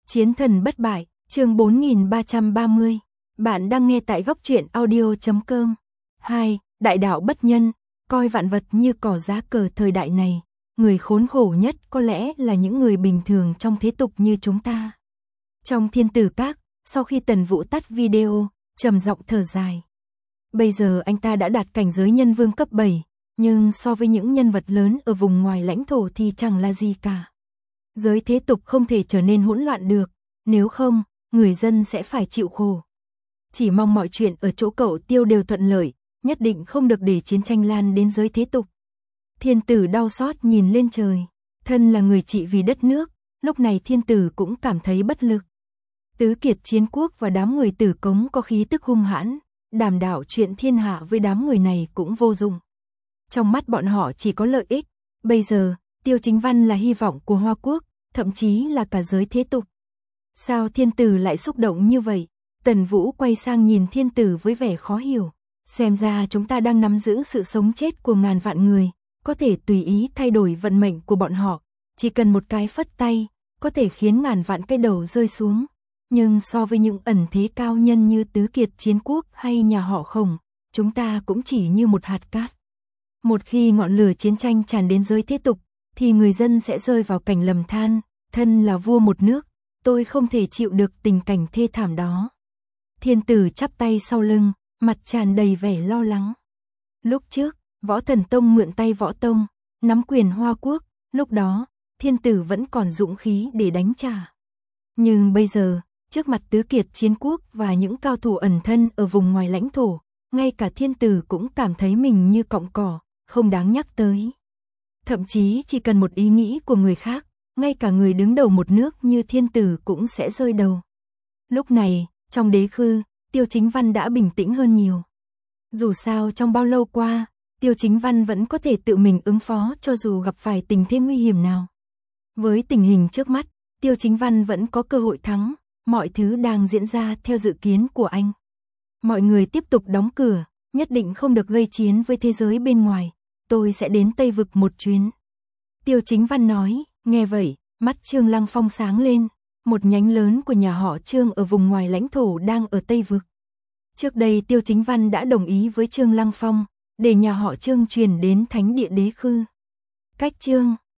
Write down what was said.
Chiến thần bất bại, chương 4330. Bạn đang nghe tại góc truyện audio.com. 2. Đại đạo bất nhân, coi vạn vật như cỏ giá cờ thời đại này. Người khốn khổ nhất có lẽ là những người bình thường trong thế tục như chúng ta. Trong Thiên Tử Các, sau khi Tần Vũ tắt video, trầm giọng thở dài. Bây giờ anh ta đã đạt cảnh giới nhân vương cấp 7, nhưng so với những nhân vật lớn ở vùng ngoài lãnh thổ thì chẳng là gì cả. Giới thế tục không thể trở nên hỗn loạn được, nếu không, người dân sẽ phải chịu khổ. Chỉ mong mọi chuyện ở chỗ cậu Tiêu đều thuận lợi, nhất định không được để chiến tranh lan đến giới thế tục. Thiên Tử đau xót nhìn lên trời, thân là người trị vì đất nước, lúc này Thiên Tử cũng cảm thấy bất lực. Tứ kiệt chiến quốc và đám người Tử Cống có khí tức hung hãn, đàm đạo chuyện thiên hạ với đám người này cũng vô dụng. Trong mắt bọn họ chỉ có lợi ích, bây giờ, Tiêu Chính Văn là hy vọng của Hoa Quốc, thậm chí là cả giới thế tục. Sao Thiên Tử lại xúc động như vậy? Tần Vũ quay sang nhìn Thiên Tử với vẻ khó hiểu. Xem ra chúng ta đang nắm giữ sự sống chết của ngàn vạn người, có thể tùy ý thay đổi vận mệnh của bọn họ. Chỉ cần một cái phất tay, có thể khiến ngàn vạn cái đầu rơi xuống. Nhưng so với những ẩn thế cao nhân như Tứ Kiệt Chiến Quốc hay nhà họ Khổng, chúng ta cũng chỉ như một hạt cát. Một khi ngọn lửa chiến tranh tràn đến giới thế tục, thì người dân sẽ rơi vào cảnh lầm than. Thân là vua một nước, tôi không thể chịu được tình cảnh thê thảm đó. Thiên Tử chắp tay sau lưng, mặt tràn đầy vẻ lo lắng. Lúc trước, Võ Thần Tông mượn tay Võ Tông, nắm quyền Hoa Quốc, lúc đó, Thiên Tử vẫn còn dũng khí để đánh trả. Nhưng bây giờ, trước mặt Tứ Kiệt Chiến Quốc và những cao thủ ẩn thân ở vùng ngoài lãnh thổ, ngay cả Thiên Tử cũng cảm thấy mình như cọng cỏ, không đáng nhắc tới. Thậm chí chỉ cần một ý nghĩ của người khác, ngay cả người đứng đầu một nước như Thiên Tử cũng sẽ rơi đầu. Lúc này, trong đế khư, Tiêu Chính Văn đã bình tĩnh hơn nhiều. Dù sao trong bao lâu qua, Tiêu Chính Văn vẫn có thể tự mình ứng phó cho dù gặp phải tình thế nguy hiểm nào. Với tình hình trước mắt, Tiêu Chính Văn vẫn có cơ hội thắng, mọi thứ đang diễn ra theo dự kiến của anh. Mọi người tiếp tục đóng cửa, nhất định không được gây chiến với thế giới bên ngoài, tôi sẽ đến Tây Vực một chuyến. Tiêu Chính Văn nói, nghe vậy, mắt Trương Lăng Phong sáng lên, một nhánh lớn của nhà họ Trương ở vùng ngoài lãnh thổ đang ở Tây Vực. Trước đây Tiêu Chính Văn đã đồng ý với Trương Lăng Phong, để nhà họ Trương chuyển đến thánh địa đế khư. Cách Trương